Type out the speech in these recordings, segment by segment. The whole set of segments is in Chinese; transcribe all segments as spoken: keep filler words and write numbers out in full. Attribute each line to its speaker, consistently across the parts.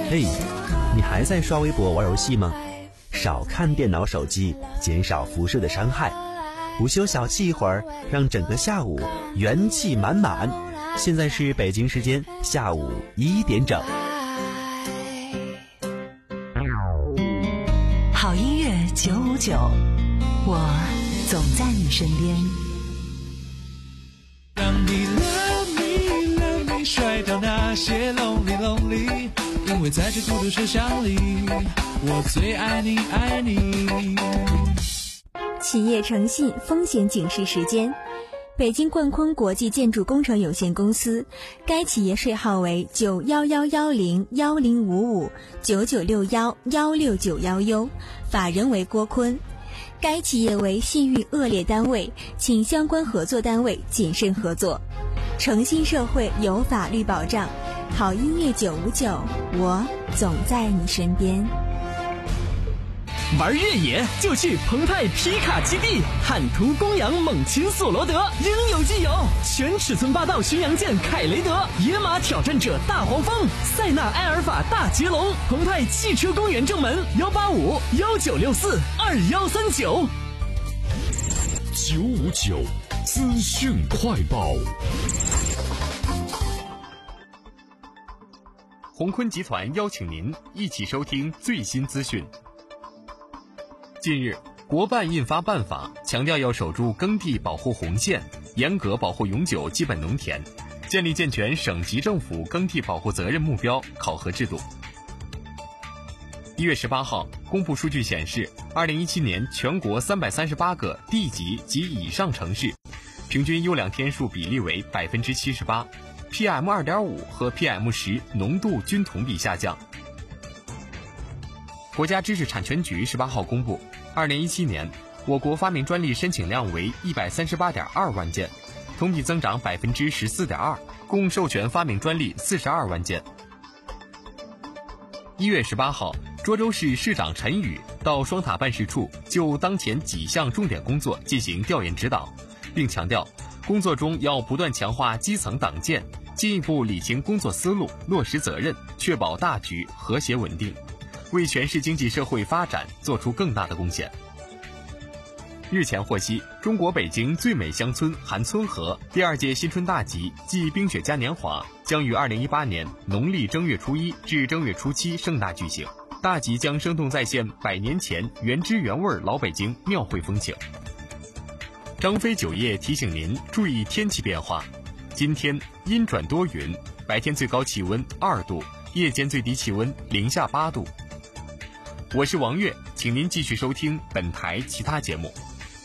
Speaker 1: 嘿，你还在刷微博玩游戏吗？少看电脑手机，减少辐射的伤害。午休小憩一会儿，让整个下午元气满满。现在是北京时间下午一点整。
Speaker 2: 好音乐九五九，我总在你身边。
Speaker 3: 让你 love me love me 甩掉那些 lonely lonely， 因为在这孤独声响里，我最爱你爱你。
Speaker 4: 企业诚信风险警示时间，北京冠坤国际建筑工程有限公司，该企业税号为九幺幺幺零幺零五五九九六幺幺六九幺 U， 法人为郭坤。该企业为信誉恶劣单位，请相关合作单位谨慎合作。诚信社会有法律保障，好音乐九五九，我总在你身边。
Speaker 5: 玩越野就去澎湃皮卡基地，汉途公羊猛禽索罗德，应有尽有。全尺寸霸道巡洋舰凯雷德，野马挑战者大黄蜂，塞纳埃尔法大捷龙。澎湃汽车公园正门幺八五幺九六四二幺三九。
Speaker 6: 九五九资讯快报。
Speaker 7: 鸿坤集团邀请您一起收听最新资讯。近日，国办印发办法，强调要守住耕地保护红线，严格保护永久基本农田，建立健全省级政府耕地保护责任目标考核制度。一月十八号，公布数据显示，二零一七年全国三百三十八个地级及以上城市，平均优良天数比例为百分之七十八 ，P M 二点五 和 P M 十 浓度均同比下降。国家知识产权局十八号公布，二零一七年我国发明专利申请量为一百三十八点二万件，同比增长百分之十四点二，共授权发明专利四十二万件。一月十八号，涿州市市长陈宇到双塔办事处就当前几项重点工作进行调研指导，并强调，工作中要不断强化基层党建，进一步理清工作思路，落实责任，确保大局和谐稳定，为全市经济社会发展做出更大的贡献。日前获悉，中国北京最美乡村韩村河第二届新春大集暨冰雪嘉年华将于二零一八年农历正月初一至正月初七盛大举行。大集将生动再现百年前原汁原味老北京庙会风情。张飞酒业提醒您注意天气变化，今天阴转多云，白天最高气温二度，夜间最低气温零下八度。我是王悦，请您继续收听本台其他节目。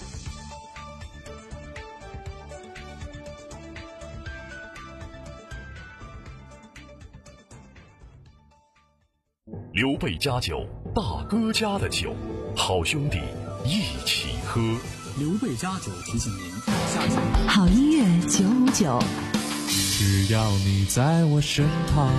Speaker 6: 刘备家酒，大哥家的酒，好兄弟一起喝。
Speaker 8: 刘备家酒提醒您，下次
Speaker 2: 好音乐九五九，
Speaker 3: 只要你在我身旁。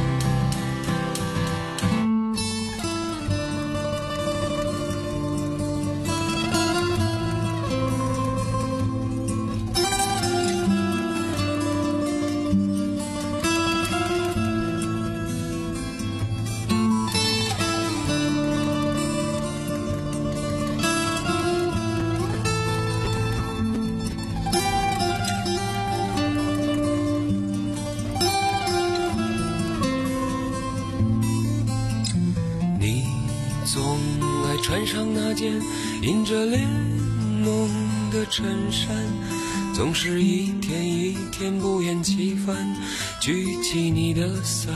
Speaker 9: 穿上那件印着联盟的衬衫，总是一天一天不厌其烦举起你的伞。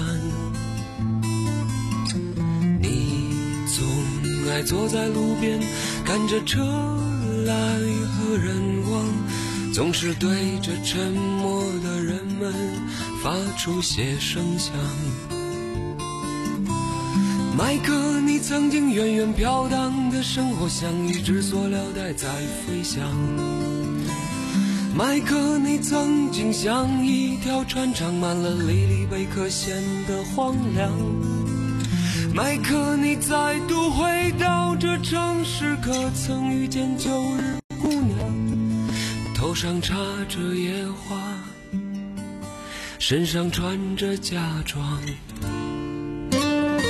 Speaker 9: 你总爱坐在路边看着车来和人往，总是对着沉默的人们发出些声响。麦克，你曾经远远飘荡的生活像一只塑料袋在飞翔。麦克，你曾经像一条船长满了粒粒贝壳显得荒凉。麦克，你再度回到这城市，可曾遇见旧日姑娘？头上插着野花，身上穿着嫁妆。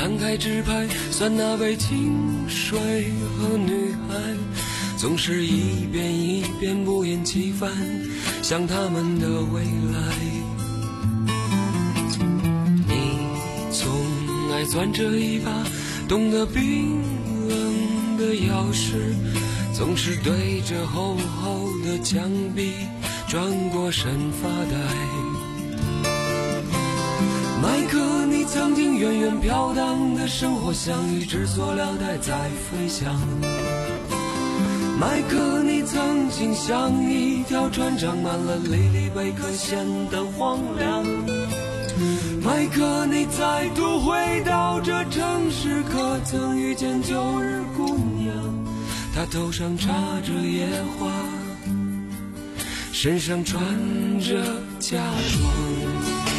Speaker 9: 摊开纸牌，算那杯清水和女孩，总是一遍一遍不厌其烦想他们的未来。你总爱攥着一把冻得冰冷的钥匙，总是对着厚厚的墙壁转过身发呆。麦克，你曾经远远飘荡的生活像一只塑料袋在飞翔。麦克，你曾经像一条船长满了粒粒贝壳显得荒凉。麦克，你再度回到这城市，可曾遇见旧日姑娘？她头上插着野花，身上穿着嫁妆。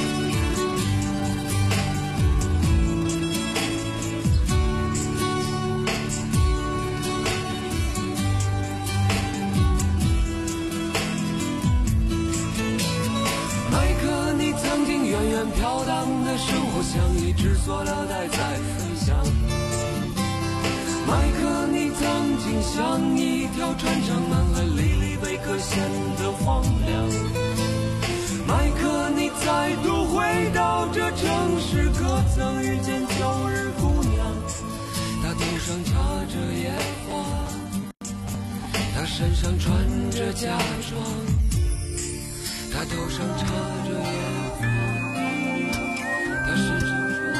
Speaker 9: 飘荡的生活像一只塑料袋在飞翔。麦克，你曾经像一条船上满了粒粒贝壳显得荒凉。麦克，你再度回到这城市，可曾遇见旧日姑娘？她头上插着野花，她身上穿着嫁妆，她头上插着野花，他身上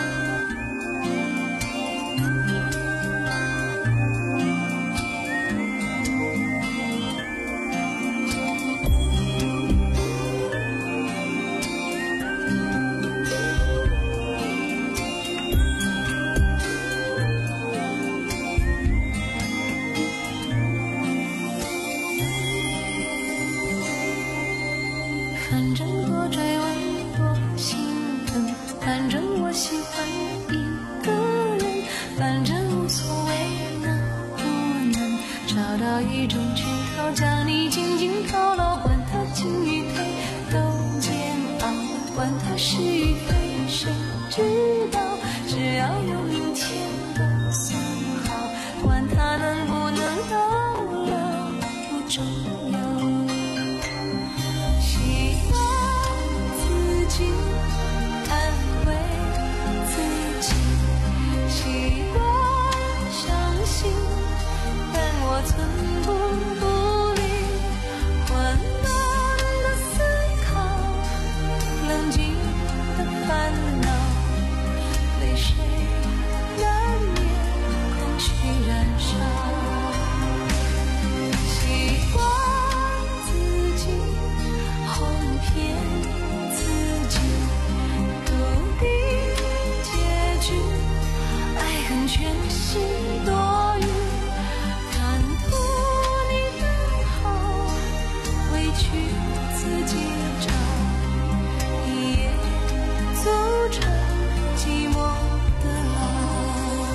Speaker 10: 反正多追问多心疼，反正我喜欢一个人，反正无所谓能不能找到一种渠道将你紧紧套牢，管它进与退都煎熬，管它是与非谁知道，只要有明天都算好，管它能不能到老不重要。寸步不离，混乱的思考，冷静的烦恼，泪水难免空虚燃烧。习惯自己哄骗自己，笃定结局，爱恨全是多余。去自己找，一夜组成寂寞的牢。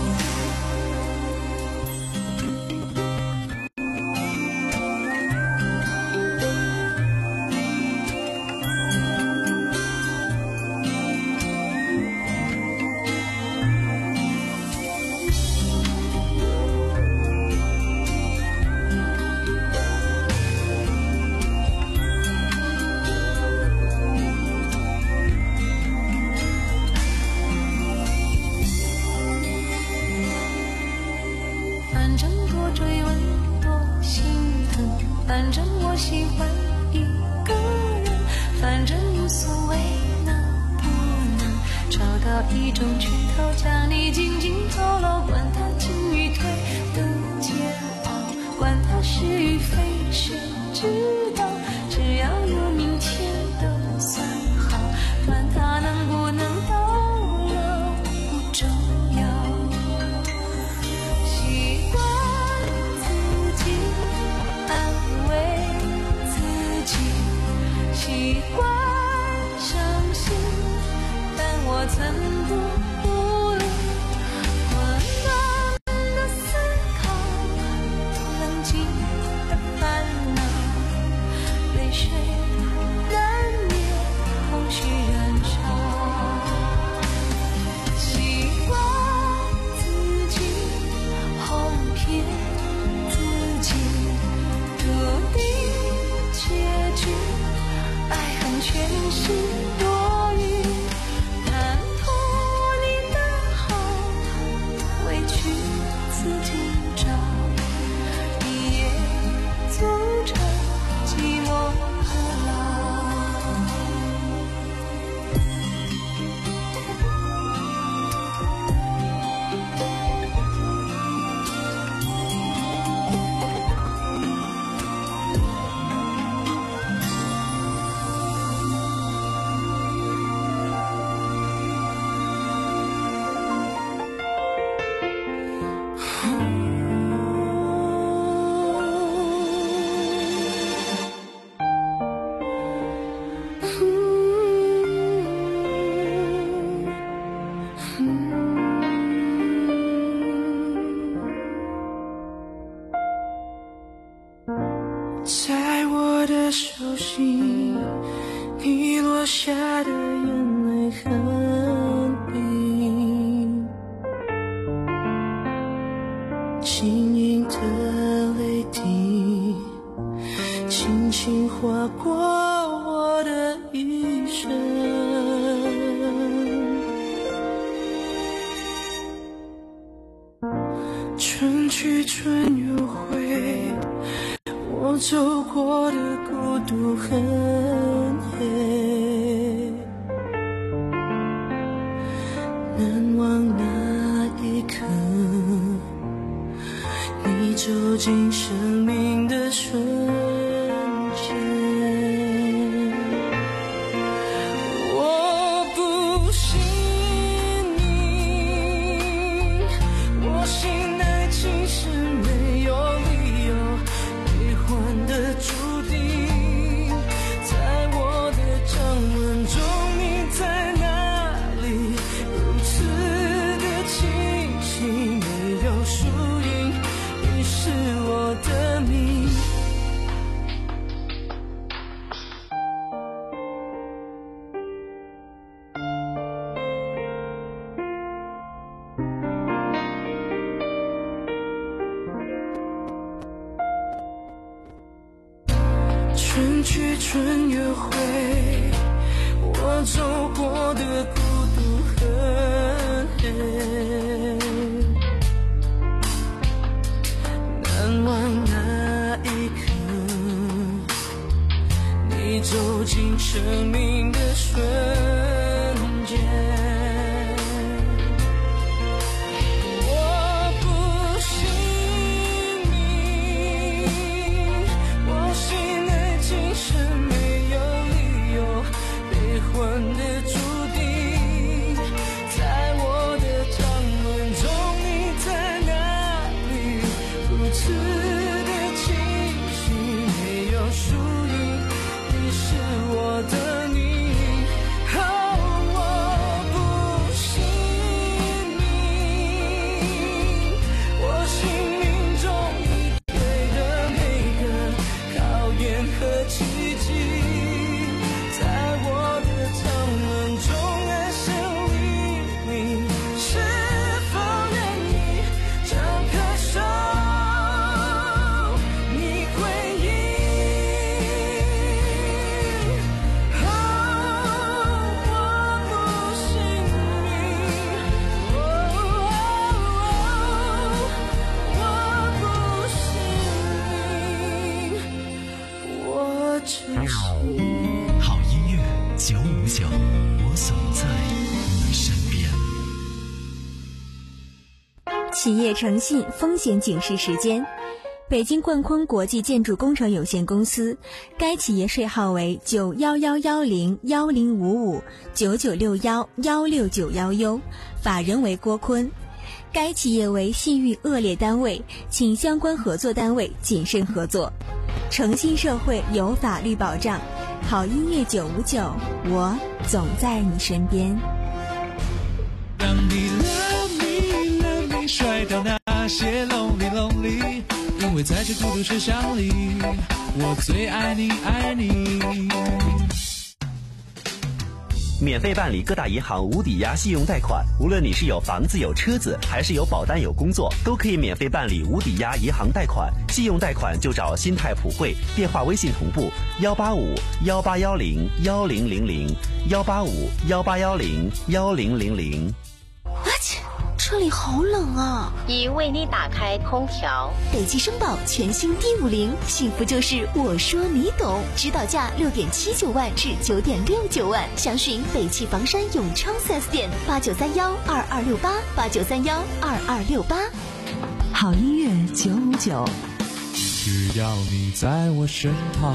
Speaker 10: 反正我喜欢一个人，反正无所谓能不能找到一种渠道将你紧紧套牢，管它进与退的煎熬，管它是与非谁知道，只要有明天都算好，管它能不能到老不重要。习惯自己安慰自己，习惯相信，但我曾不顾虑混乱的思考，冷静的烦恼，泪水难免空虚燃烧。习惯
Speaker 9: 在我的手心，你落下的眼泪很冰，轻盈的泪滴轻轻划过我的一生，春去春又回，我走过的孤独很黑，难忘那一刻，你走进生命的瞬间。我不信你，我信爱情是没有理由悲欢的注定，在我的掌纹中你在哪里？如此的清晰，没有输赢，你是我的命。春去春又回，我走过的孤独很黑，难忘那一刻，你走进生命的瞬间。我不信你，我信爱情是没有理由悲欢的注定，在我的掌纹中你在哪里？如此的清晰，没有输赢，你是我的你。哦，我不信你，我sinh命中你给的每个考验和奇迹，在我的掌纹中安身立命，是否愿意张开手，你回应？哦，我不信你，哦，我不信你，我只是
Speaker 5: 好音乐九五九，我总在你身边。
Speaker 4: 企业诚信风险警示时间。北京冠坤国际建筑工程有限公司，该企业税号为九幺幺幺零幺零五五九九六幺幺六九幺 U， 法人为郭坤。该企业为信誉恶劣单位，请相关合作单位谨慎合作。诚信社会有法律保障，好音乐九五九，我总在你身边。
Speaker 3: 让你 love me love me 甩掉那些 lonely lonely， 因为在这孤独车厢里，我最爱你爱你。
Speaker 1: 免费办理各大银行无抵押信用贷款，无论你是有房子有车子，还是有保单有工作，都可以免费办理无抵押银行贷款。信用贷款就找新泰普惠，电话微信同步幺八五幺八幺零幺零零零幺八五幺八幺零幺零零零。
Speaker 2: 这里好冷啊！
Speaker 11: 已为你打开空调。
Speaker 2: 北汽绅宝全新 D 五零，幸福就是我说你懂，指导价六点七九万至九点六九万，详询北汽房山永昌 四 S 店八九三幺二二六八八九三幺二二六八。
Speaker 5: 好音乐九五九，
Speaker 3: 只要你在我身旁。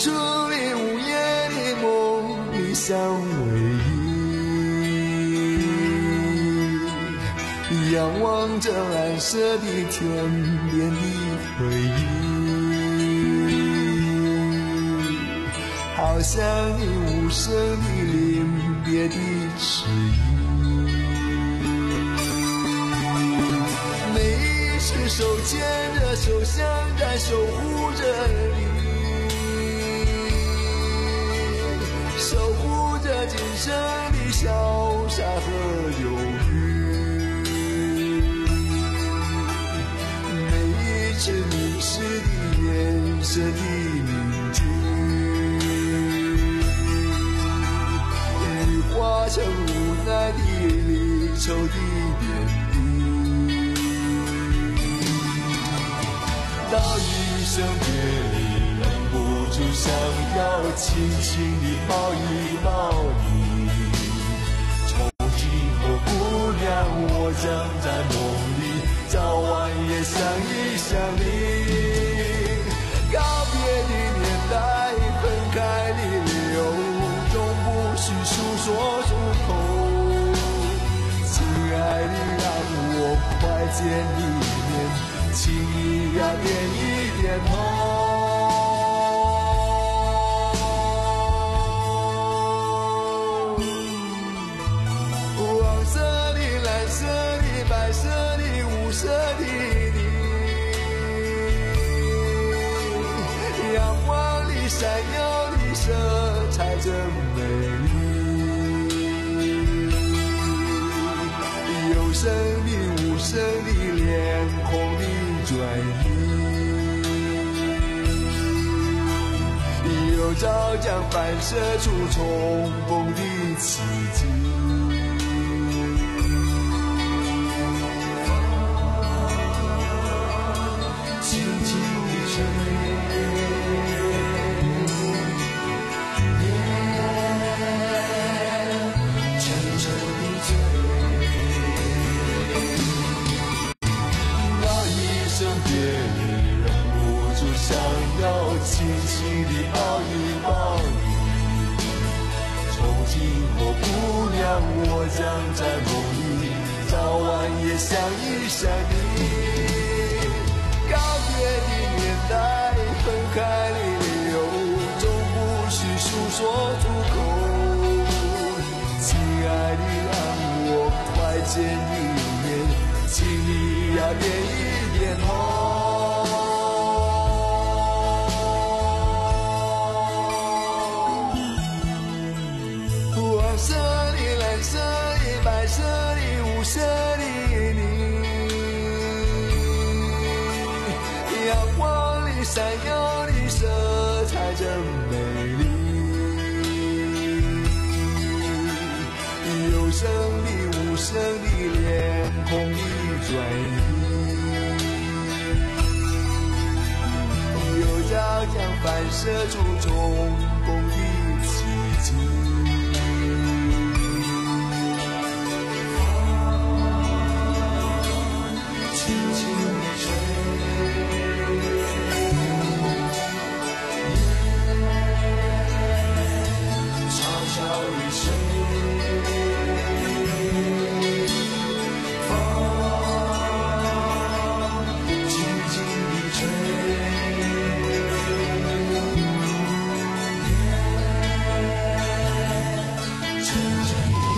Speaker 12: 竹林午夜的梦里相偎依，仰望着蓝色的天边的回忆，好像你无声的临别的迟疑。每一次手牵着手，像在守护着你，守护着今生的潇洒和忧郁。每一次凝视的眼神的凝聚，羽化成无奈的离愁的点滴。到一生别离，忍不住想要轻轻地抱一抱你。从今后姑娘，我将在梦里早晚也想一想你。告别的年代，分开的理由，终不需诉说出口。亲爱的，让我快见一面，请你呀点一点头。黄色的、蓝色的、白色的、无色的你，阳光里闪耀的色彩真美丽，有声的、无声的、脸红的转移，有朝将反射出重逢的奇迹。轻轻地吹，沉沉地醉，那一生别离，忍不住想要轻轻地抱一抱你。从今后姑娘，我将在梦里早晚也想一想你。告别的年代，分开的理由，终不需诉说出口。亲爱的，让我快见一面，请你呀点一点头。黄色的、蓝色的、白色的、无色的你，阳光里闪耀的色彩真美丽，有声的、无声的、脸红的转移，有朝将反射出重逢的奇迹。轻轻地吹，悄悄地吹，风轻轻地吹，沉沉地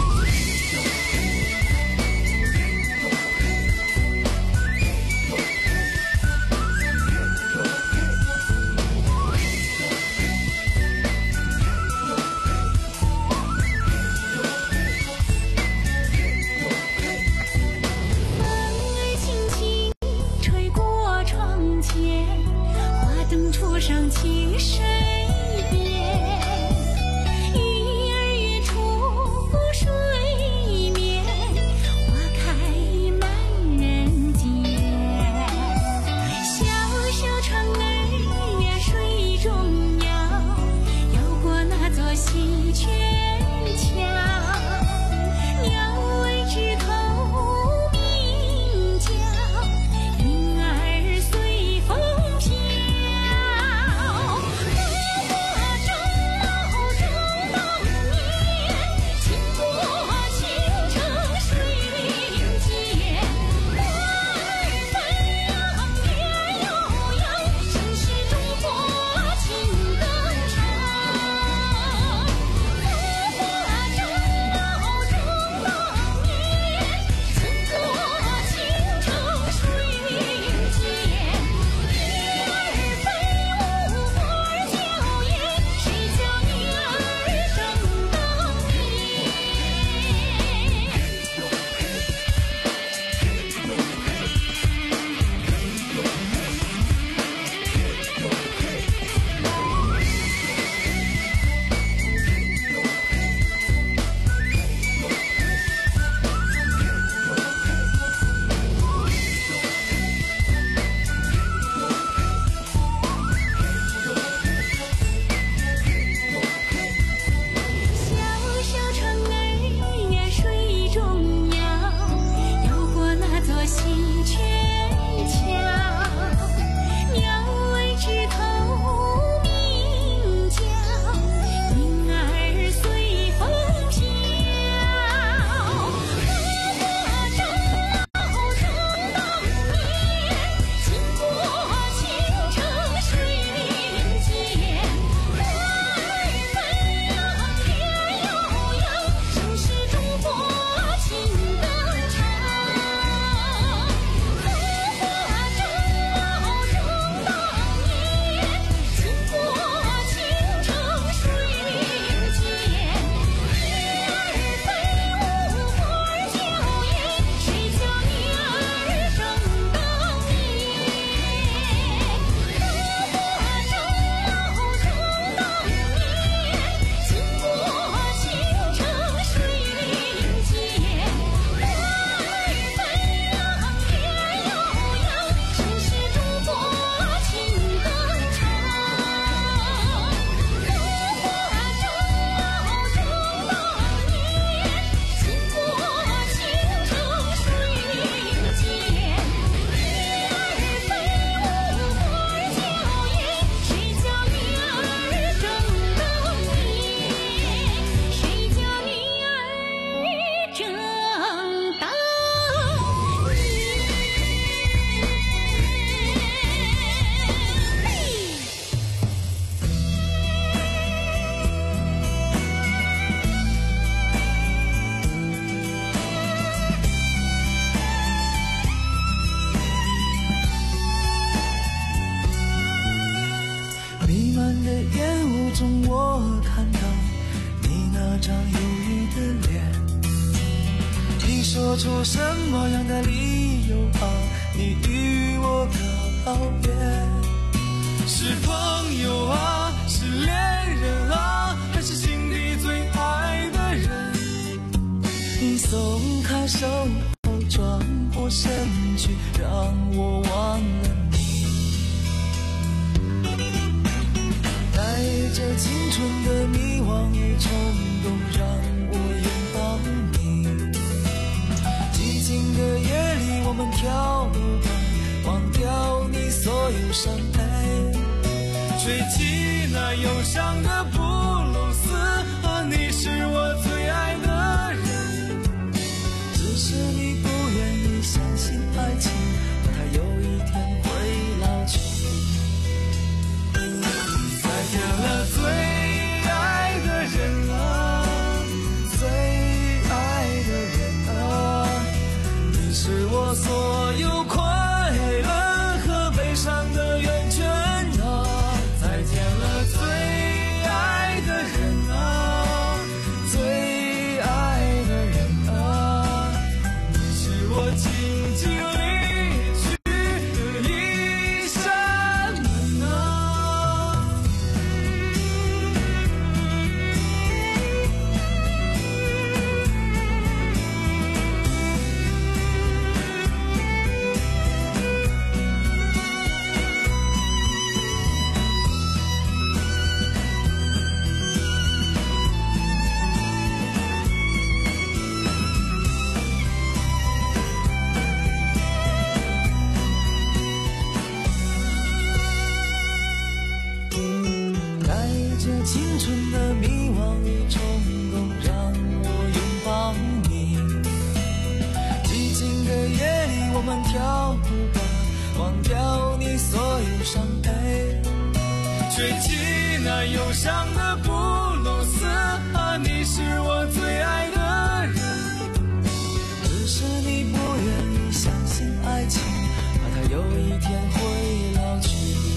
Speaker 10: 上清水边，鱼儿跃出水面，花开满人间。小小船儿呀水中摇，摇过那座西鹊桥。鸟儿枝头鸣叫，云儿随风飘。
Speaker 13: 中我看到你那张忧郁的脸，你说出什么样的理由啊？你与我告别，是朋友啊，是恋人啊，还是心底最爱的人？你松开手后转过身去，让我忘了你。带着青春的迷惘与冲动，让我拥抱你。寂静的夜里，我们跳舞吧，忘掉你所有伤悲，吹起那忧伤的布鲁斯，啊，你是我最爱的人。只是你不愿意相信爱情，它有一天会老去。再见了最爱的人啊，最爱的人啊，你是我所有快乐和悲伤的源泉啊。再见了最爱的人啊，最爱的人啊，你是我静静离去的一扇门啊。带着青春的迷惘与冲动，让我拥抱你。寂静的夜里，我们跳舞吧，忘掉你所有伤悲，吹起那忧伤的布鲁斯，啊，你是我最爱的人。只是你不愿意相信爱情，怕它有一天会老去。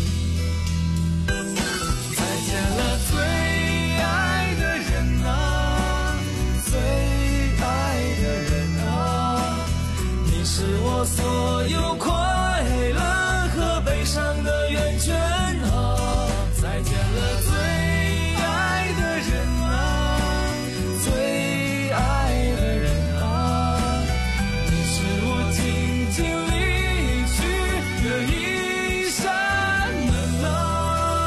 Speaker 13: 再见了最爱的人啊，最爱的人啊，你是我所有快乐和悲伤的源泉啊。再见了最爱的人啊，最爱的人啊，你是我静静离去的一扇门啊。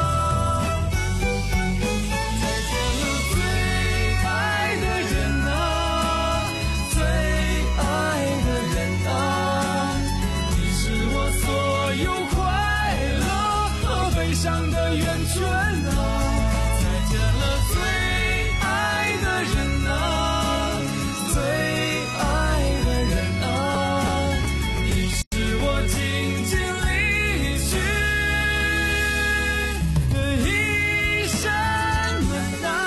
Speaker 13: 伤的源泉啊，再见了最爱的人啊，最爱的人啊，你是我静静离去的一扇门啊。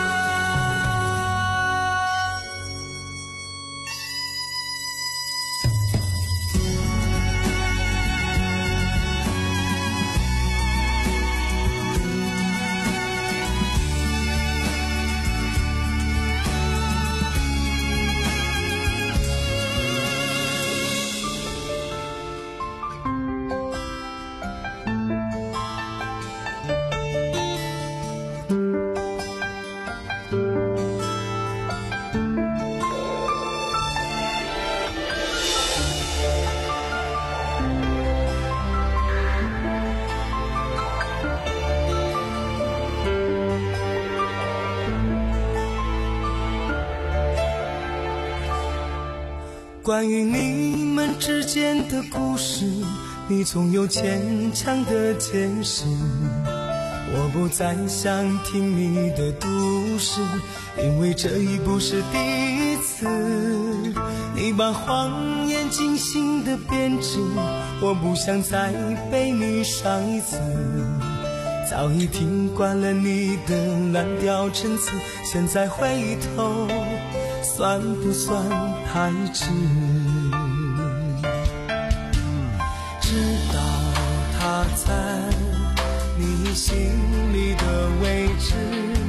Speaker 13: 关于你们之间的故事，你总有牵强的解释。我不再想听你的故事，因为这已不是第一次。你把谎言精心的编织，我不想再被你伤一次。早已听惯了你的蓝调陈词，现在回头算不算太迟？知道他在你心里的位置，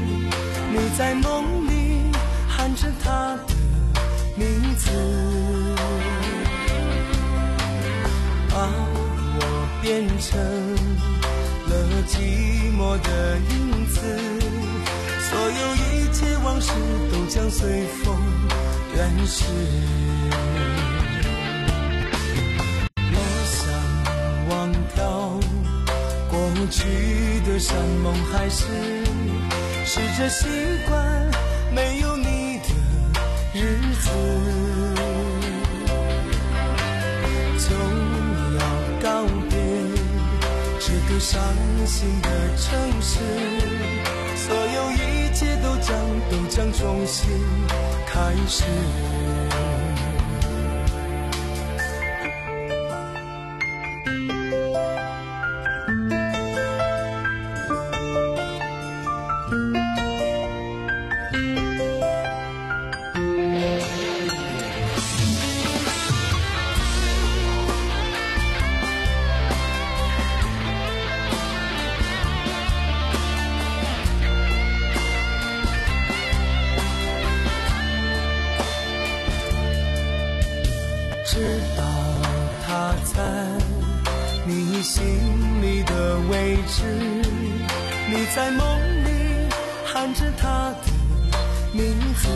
Speaker 13: 成了寂寞的影子，所有一切往事都将随风远逝。我想忘掉过去的山盟海誓，试着习惯没有你的日子，就要告别这个伤心的城市，所有一切都将都将重新开始。知道他在你心里的位置，你在梦里喊着他的名字，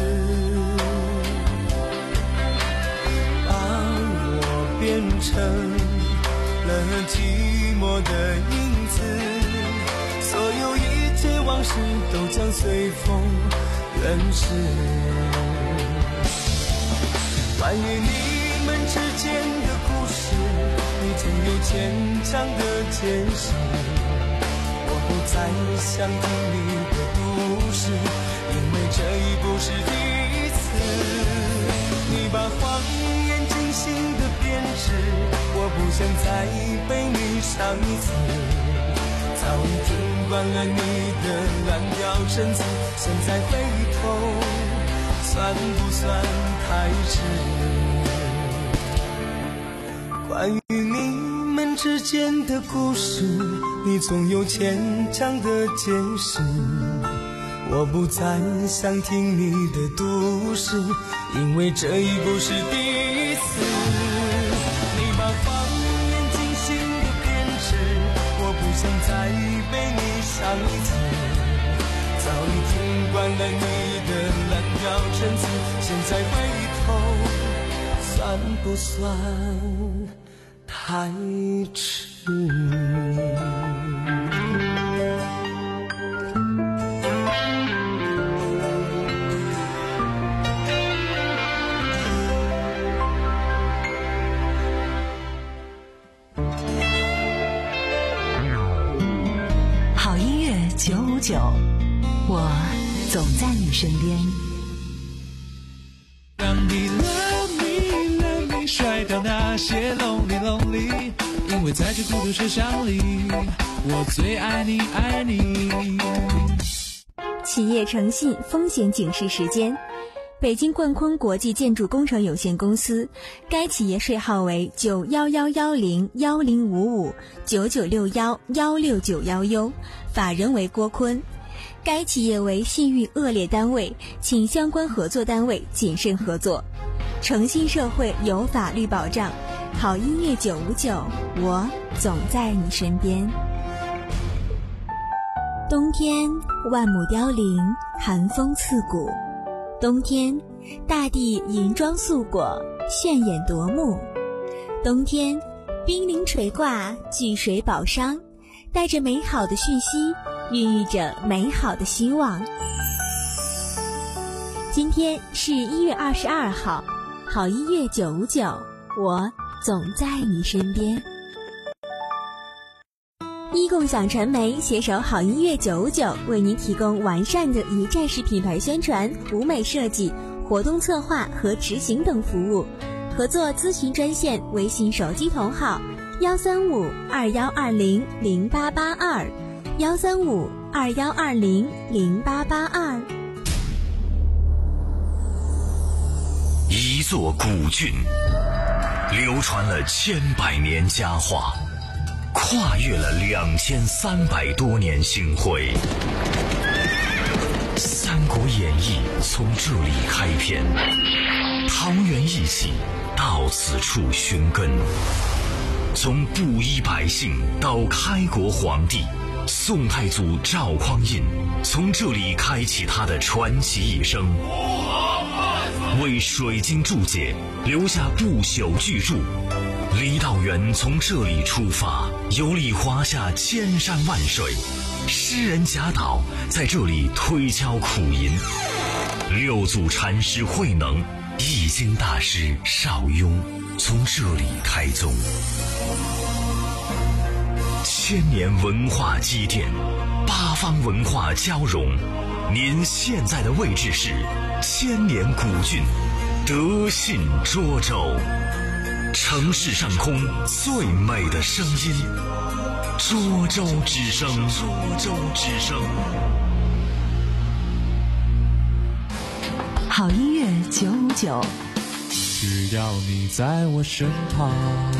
Speaker 13: 把我变成了寂寞的影子，所有一切往事都将随风远逝。关于你我们之间的故事，你总有坚强的坚持，我不再想听你的故事，因为这已不是第一次。你把谎言精心的编织，我不想再被你伤一次，早已听惯了你的乱掉陈词，现在回头算不算太迟？关于你们之间的故事，你总有牵强的解释，我不再想听你的都市，因为这已不是第一次。你把谎言精心的编织，我不想再被你伤一次，早已听惯了你的滥调陈词，现在回头算不算太迟？
Speaker 2: 好音乐九五九，我总在你身边。
Speaker 3: 让你 love me love me 甩掉那些 lonely lonely， 因为在这孤独车厢里，我最爱你爱你。
Speaker 4: 企业诚信风险警示时间。北京冠坤国际建筑工程有限公司，该企业税号为九幺幺幺零幺零五五九九六幺幺六九幺 U， 法人为郭坤。该企业为信誉恶劣单位，请相关合作单位谨慎合作。诚信社会有法律保障，好音乐九五九，我总在你身边。冬天万亩凋零，寒风刺骨。冬天大地银装素裹，炫眼夺目。冬天冰凌垂挂，聚水宝商，带着美好的讯息，孕育着美好的希望。今天是一月二十二号，好音乐九五九，我总在你身边。一共享传媒携手好音乐九五九，为您提供完善的一站式品牌宣传、舞美设计、活动策划和执行等服务。合作咨询专线：微信手机头号幺三五二幺二零零八八二幺三五二幺二零零八八二。
Speaker 6: 一座古郡，流传了千百年佳话，跨越了两千三百多年星辉。《三国演义》从这里开篇，桃园一起到此处寻根。 从布衣百姓到开国皇帝，宋太祖赵匡胤从这里开启他的传奇一生，为水晶注解留下不朽巨著。郦道元从这里出发，游历华夏千山万水，诗人贾岛在这里推敲苦吟，六祖禅师慧能、易经大师邵雍从这里开宗。千年文化积淀，八方文化交融。您现在的位置是千年古郡德信涿州，城市上空最美的声音，涿州之声。涿州之声。
Speaker 4: 好音乐九五九，
Speaker 3: 只要你在我身旁。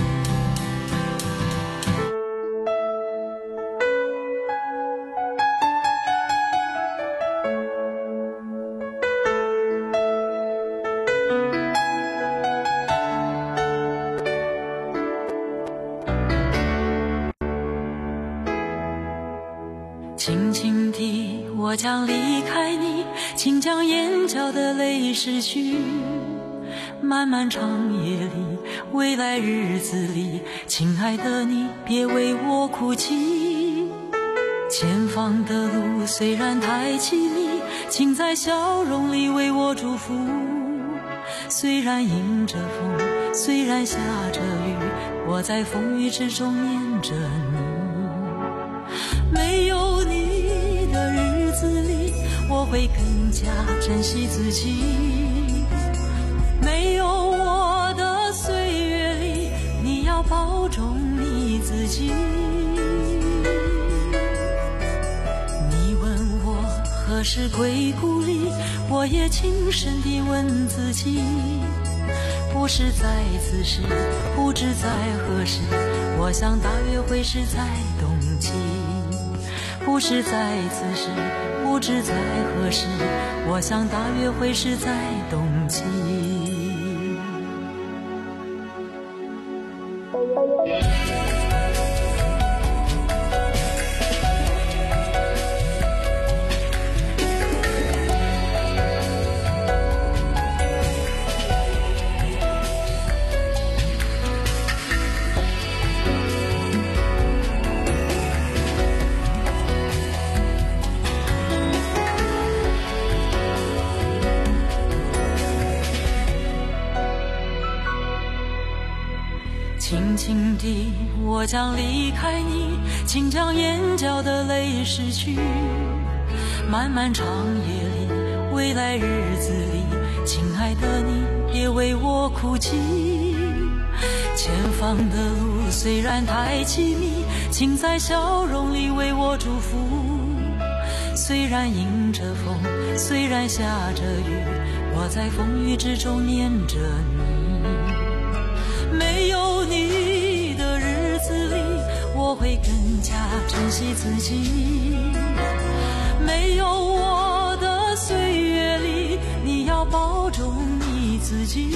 Speaker 10: 轻轻地，我将离开你，请将眼角的泪拭去。漫漫长夜里，未来日子里，亲爱的你，别为我哭泣。前方的路虽然太凄迷，请在笑容里为我祝福。虽然迎着风，虽然下着雨，我在风雨之中念着你。没有你的日子里，我会更加珍惜自己。没有我的岁月里，你要保重你自己。你问我何时归故里，我也轻声地问自己。不是在此时，不知在何时，我想大约会是在冬季。不是在此时，不知在何时，我想大约会是在冬季。轻轻地，我将离开你，请将眼角的泪拭去。漫漫长夜里，未来日子里，亲爱的你，别为我哭泣。前方的路虽然太凄迷，请在笑容里为我祝福。虽然迎着风，虽然下着雨，我在风雨之中念着你。没有你的日子里，我会更加珍惜自己。没有我的岁月里，你要保重你自己。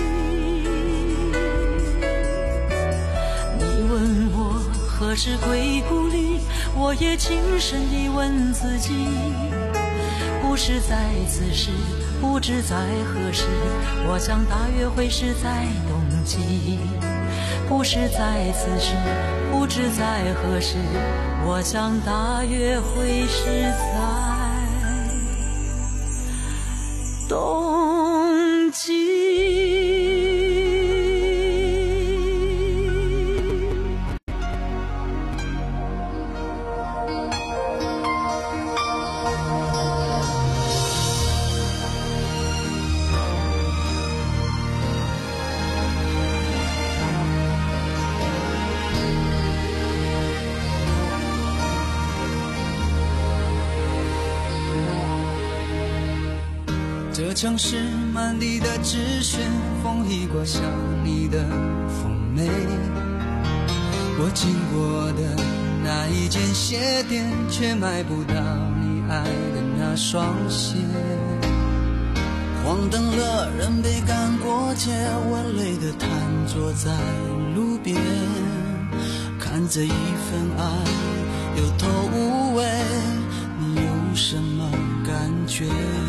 Speaker 10: 你问我何时归故里，我也轻声地问自己。不是在此时，不知在何时，我想大约会是在冬季。不是在此时，不知在何时，我想大约会是在冬季。
Speaker 14: 这城市满地的纸屑，风一刮像你的妩媚。我经过的那一间鞋店，却买不到你爱的那双鞋。黄灯了，人被赶过街，我累得瘫坐在路边。 看这一份爱有头无尾，你有什么感觉？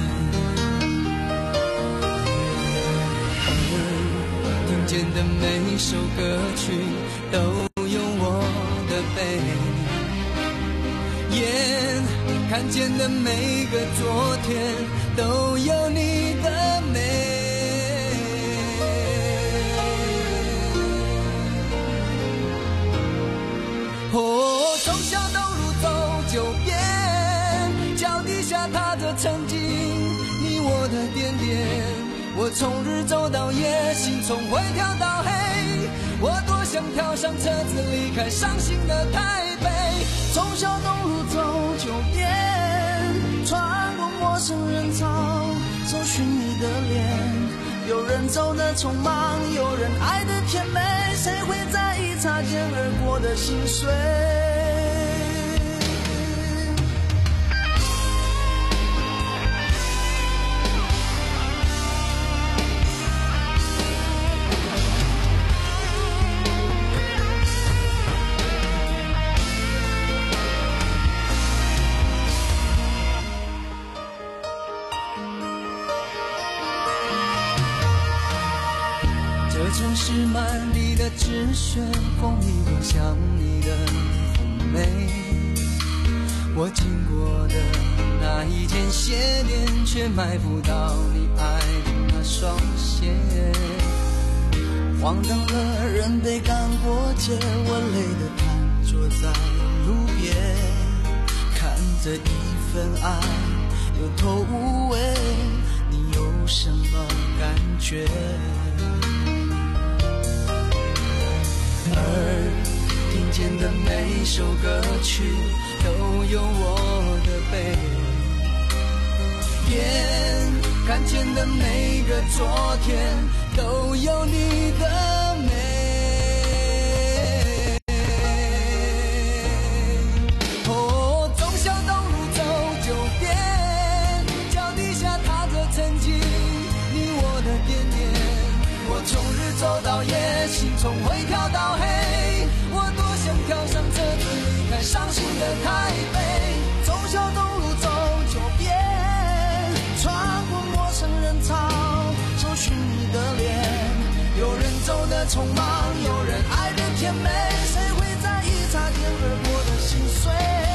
Speaker 14: 听见的每首歌曲都有我的悲，眼看见的每个昨天都有你的美。哦，从小东路走九遍，脚底下踏着曾经你我的点点。我从日走到夜，心从灰跳到黑，我多想跳上车子离开伤心的台北。从小东路走九遍，穿过陌生人潮，搜寻你的脸。有人走得匆忙，有人爱得甜美，谁会在意擦肩而过的心碎？城市满地的纸屑，风一过想你的妩媚。我经过的那一间鞋店，却买不到你爱的那双鞋。荒唐了，人被赶过街，我累得瘫坐在路边，看着一份爱有头无尾，你有什么感觉？而听见的每首歌曲都有我的悲，眼看见的每个昨天都有你的美。哦，从小东路走九遍，脚底下踏着曾经你我的点点。我从日走到夜，心从灰跳到黑，我多想跳上车子离开伤心的台北。从小东路走九遍，穿过陌生人潮，搜寻你的脸。有人走得匆忙，有人爱得甜美，谁会在意擦肩而过的心碎？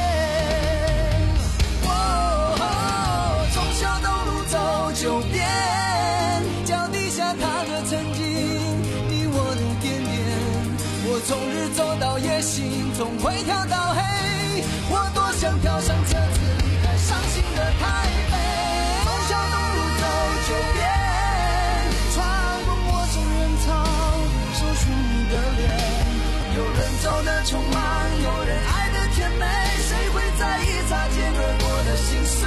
Speaker 14: 哦，从小东路走九遍，脚底下踏着曾经你我的点点。我从日走到夜，心从灰跳到黑，我多想跳上车子离开伤心的台北。从小东路走九遍，穿过陌生人潮，搜寻你的脸。有人走得匆忙，有人爱得甜美，谁会在意擦肩而过的心碎？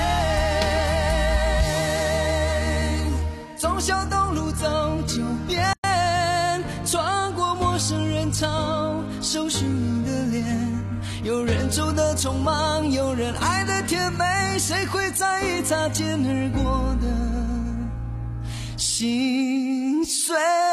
Speaker 14: 从小东路走九遍，穿过陌生人潮，搜寻你的脸。有人走得匆忙，有人爱得甜美，谁会在意擦肩而过的心碎？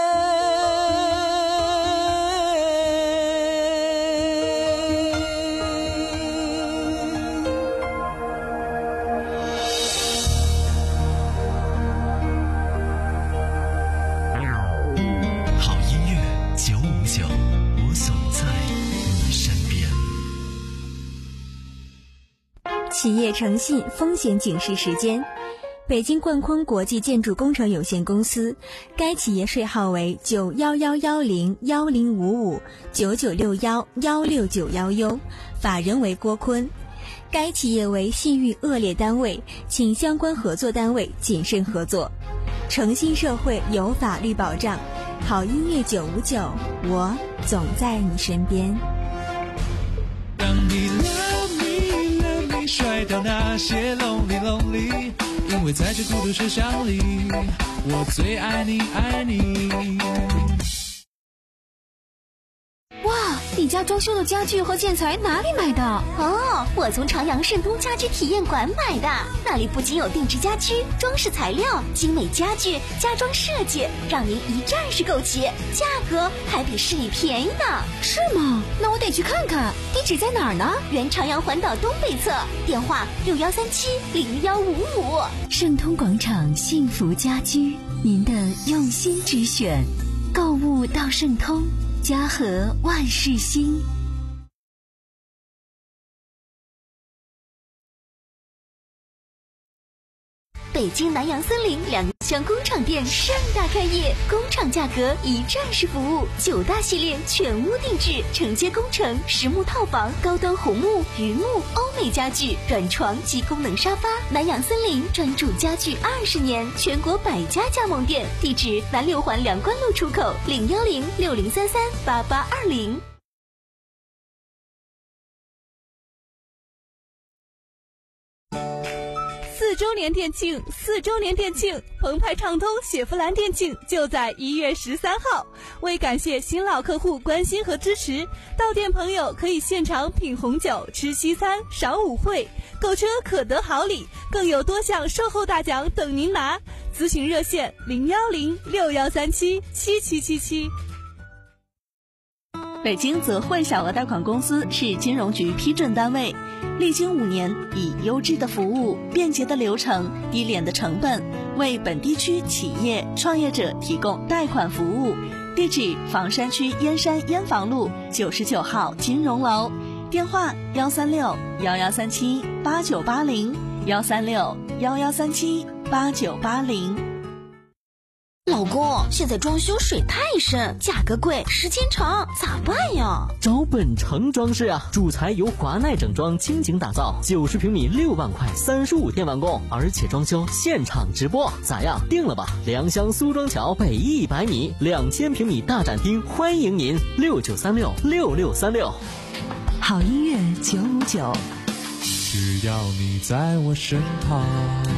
Speaker 4: 企业诚信风险警示时间，北京冠坤国际建筑工程有限公司，该企业税号为九一一一零一零五五九九六一一六九一 U， 法人为郭坤。该企业为信誉恶劣单位，请相关合作单位谨慎合作。诚信社会有法律保障，好音乐九五九，我总在你身边。
Speaker 3: 让你 love me love me 甩掉那些 lonely lonely， 因为在这孤独车厢里，我最爱你爱你。
Speaker 2: 哇，里
Speaker 4: 你家装修的家具和建材哪里买的？
Speaker 2: 哦，我从长阳盛通家居体验馆买的，那里不仅有定制家居、装饰材料、精美家具、家装设计，让您一站式购齐，价格还比市里便宜呢。
Speaker 4: 是吗？那我得去看看。地址在哪儿呢？
Speaker 2: 原长阳环岛东北侧，电话六幺三七零幺五五。
Speaker 4: 盛通广场幸福家居，您的用心之选，购物到盛通，家和万事兴。
Speaker 2: 北京南阳森林良乡工厂店盛大开业，工厂价格一站式服务，九大系列全屋定制，承接工程、实木套房、高端红木、榆木、欧美家具、软床及功能沙发。南阳森林专注家具二十年，全国百家加盟店，地址南六环梁关路出口零幺零六零三三八八二零。
Speaker 15: 四周年店庆，四周年店庆，澎湃畅通雪佛兰店庆就在一月十三号。为感谢新老客户关心和支持，到店朋友可以现场品红酒、吃西餐、赏舞会，购车可得好礼，更有多项售后大奖等您拿。咨询热线零幺零六幺三七七七七七。
Speaker 16: 北京泽汇小额贷款公司是金融局批准单位，历经五年，以优质的服务、便捷的流程、低廉的成本，为本地区企业创业者提供贷款服务。地址：房山区燕山燕房路九十九号金融楼，电话：幺三六幺幺三七八九八零，幺三六幺幺三七八九八零。
Speaker 2: 老公，现在装修水太深，价格贵，时间长，咋办呀？
Speaker 5: 找本城装饰啊，主材由华奈整装精精打造，九十平米六万块，三十五天完工，而且装修现场直播，咋样？定了吧？良乡苏庄桥北一百米，两千平米大展厅，欢迎您，六九三六六六三六。
Speaker 4: 好音乐九五九，
Speaker 3: 只要你在我身旁。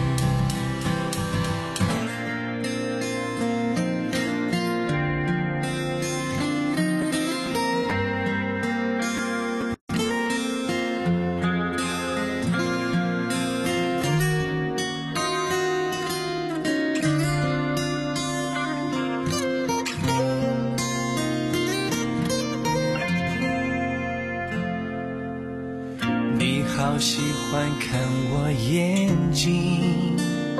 Speaker 9: 好喜欢看我眼睛，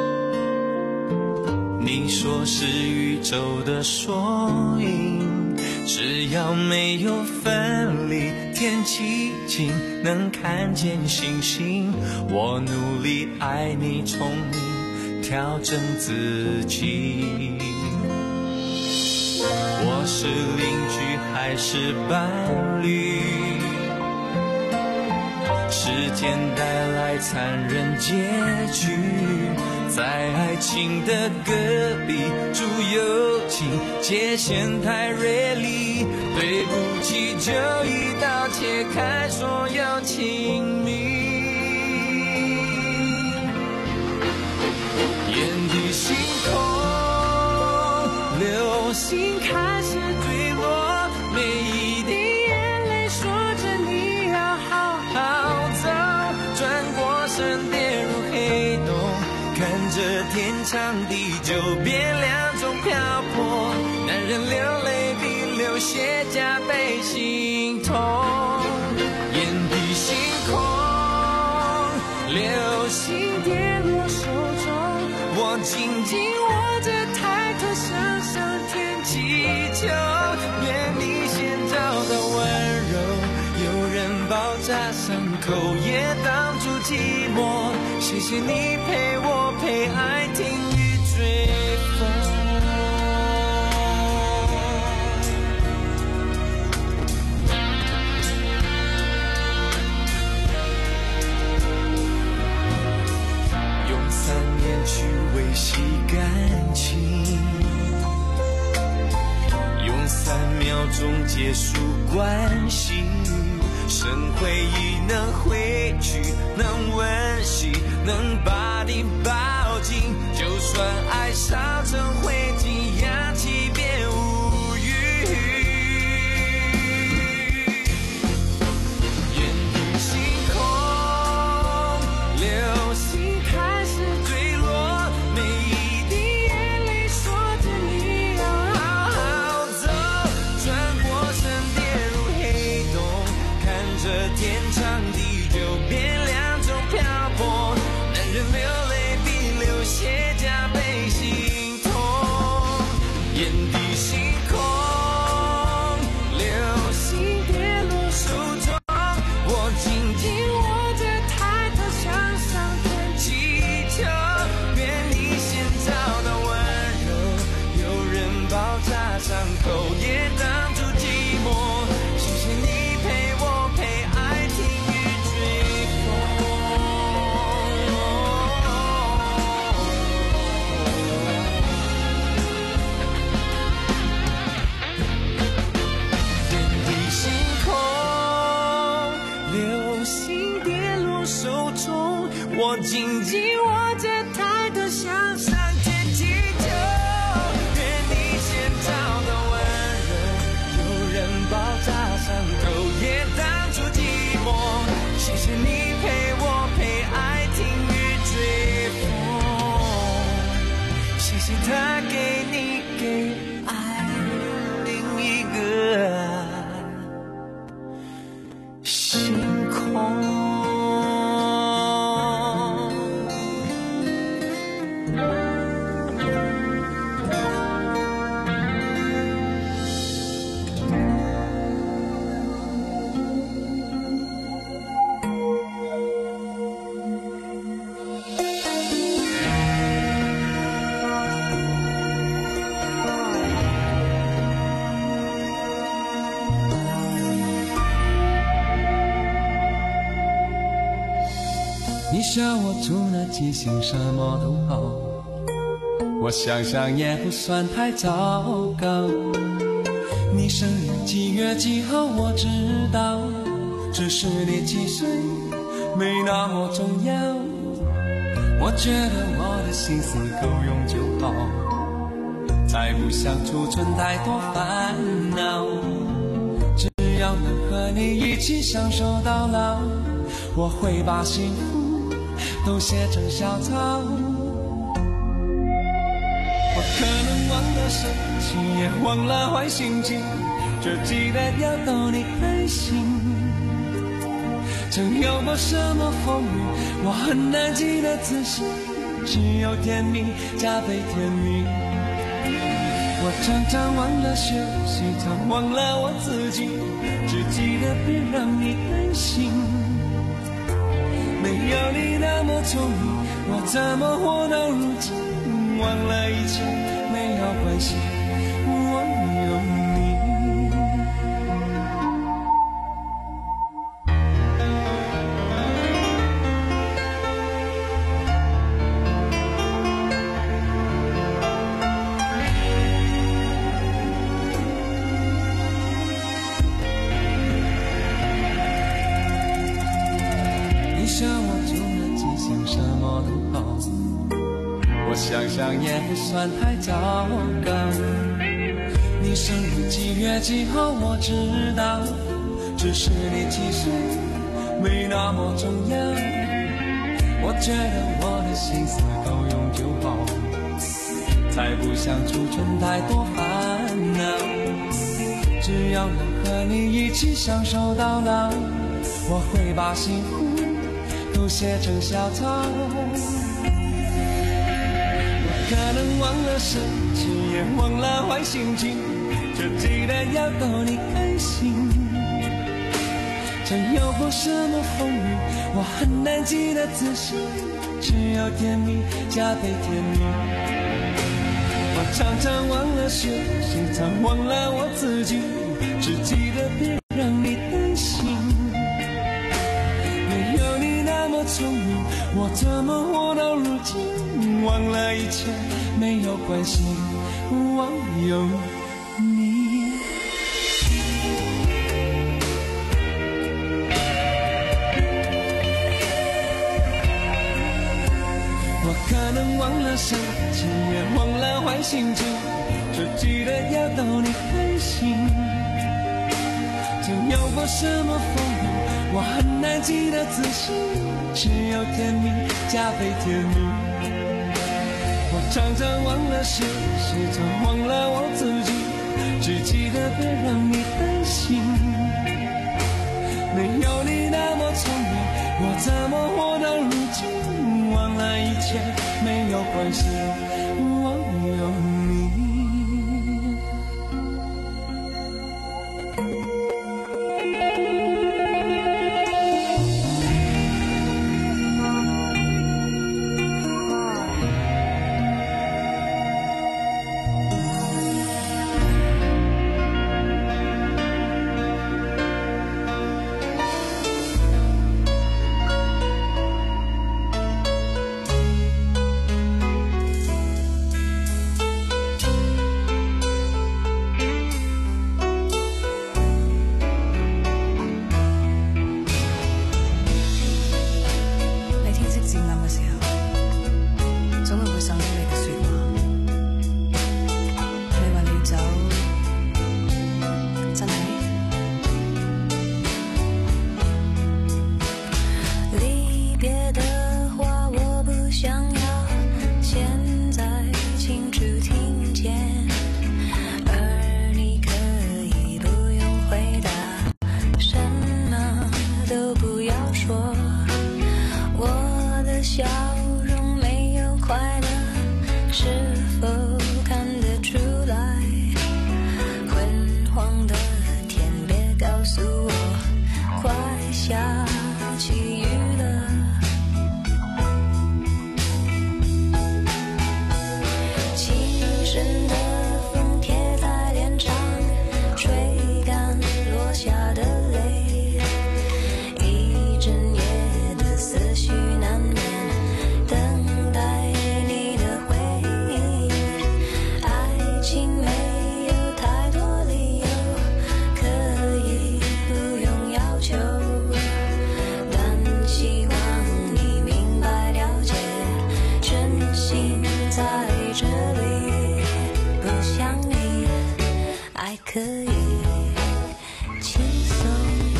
Speaker 9: 你说是宇宙的缩影，只要没有分离，天气晴能看见星星，我努力爱你宠你调整自己，我是邻居还是伴侣，时间带来残忍结局，在爱情的隔壁住友情，界限太锐利，对不起就一刀切开所有亲密，眼底星空，流星开始坠落，每一滴眼泪说着你要好好走，转过身跌入黑洞，看着天长地久变两种漂泊，男人流泪比流血加倍心痛，眼底星空，流星跌落手中，我紧紧握着抬头向上天祈求，愿你先找到温柔，有人包扎伤口也挡住寂寞，谢谢你陪我陪爱听雨追风，用三年去维系感情，用三秒钟结束关系，剩回忆能回去，能温习，能把你抱紧，就算爱烧成灰烬，氧气变无语，
Speaker 13: 我紧紧握着抬头向上天祈求，愿你先找到温柔，有人包扎伤口也当作寂寞。谢谢你陪我陪爱听雨追风，谢谢他给你给爱另一个星空。
Speaker 9: 你说我住那几星什么都好，我想想也不算太糟糕。你生日几月几号我知道，只是你几岁没那么重要。我觉得我的心思够用就好，才不想储存太多烦恼。只要能和你一起享受到老，我会把幸福都写成小草。我可能忘了生气，也忘了坏心情，只记得要逗你开心。曾有过什么风雨，我很难记得仔细，只有甜蜜加倍甜蜜。我常常忘了休息，常忘了我自己，只记得别让你担心。没有你那么聪明，我怎么活到如今？忘了一切没有关系，我有你。想想也不算太糟糕。你生日几月几号我知道，只是你几岁没那么重要。我觉得我的心思够用就好，才不想储存太多烦恼。只要能和你一起享受到老，我会把幸福都写成小草。可能忘了生气，也忘了坏心情，只记得要逗你开心。曾有过什么风雨，我很难记得仔细，只有甜蜜加倍甜蜜。我常常忘了休息，常忘了我自己，只记得别让你担心。没有你那么聪明，我怎么活到如今？忘了一切没有关系，我有你。我可能忘了生气，也忘了坏心情，只记得要逗你开心。曾有过什么风雨，我很难记得仔细，只有甜蜜加倍甜蜜。我常常忘了休息，常忘了我自己，只记得别让你担心。没有你那么聪明，我怎么活到如今？忘了一切没有关系，我有你。
Speaker 10: 容没有快乐，是否看得出来？昏黄的天，别告诉我快下起雨了。轻声的风贴在脸上，吹干落下的泪，一整夜的思绪难眠，等待你的回应。爱情没有太多理由，可以不用要求，但希望你明白了解，真心在这里，不像你爱可以轻松，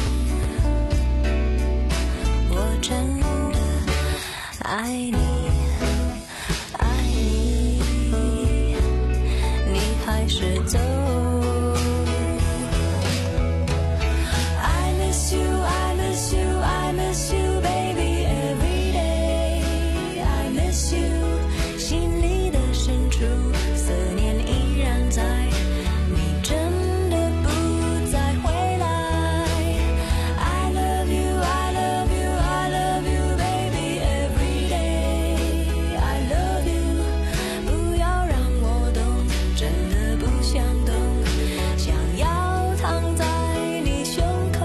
Speaker 10: 我真的爱你，爱你，你还是走。I miss you, I miss you, I miss you, baby, every day. I miss you, 心里的深处，思念依然在。你真的不再回来。I love you, I love you, I love you, baby, every day. I love you, 不要让我懂，真的不想懂，想要躺在你胸口。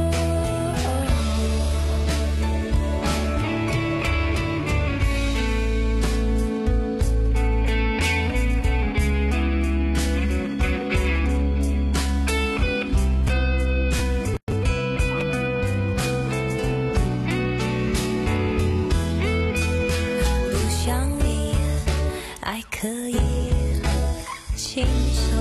Speaker 10: 不像你爱可以轻松，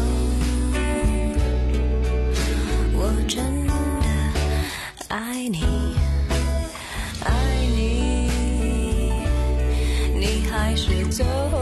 Speaker 10: 我真的爱你，爱你，你还是走。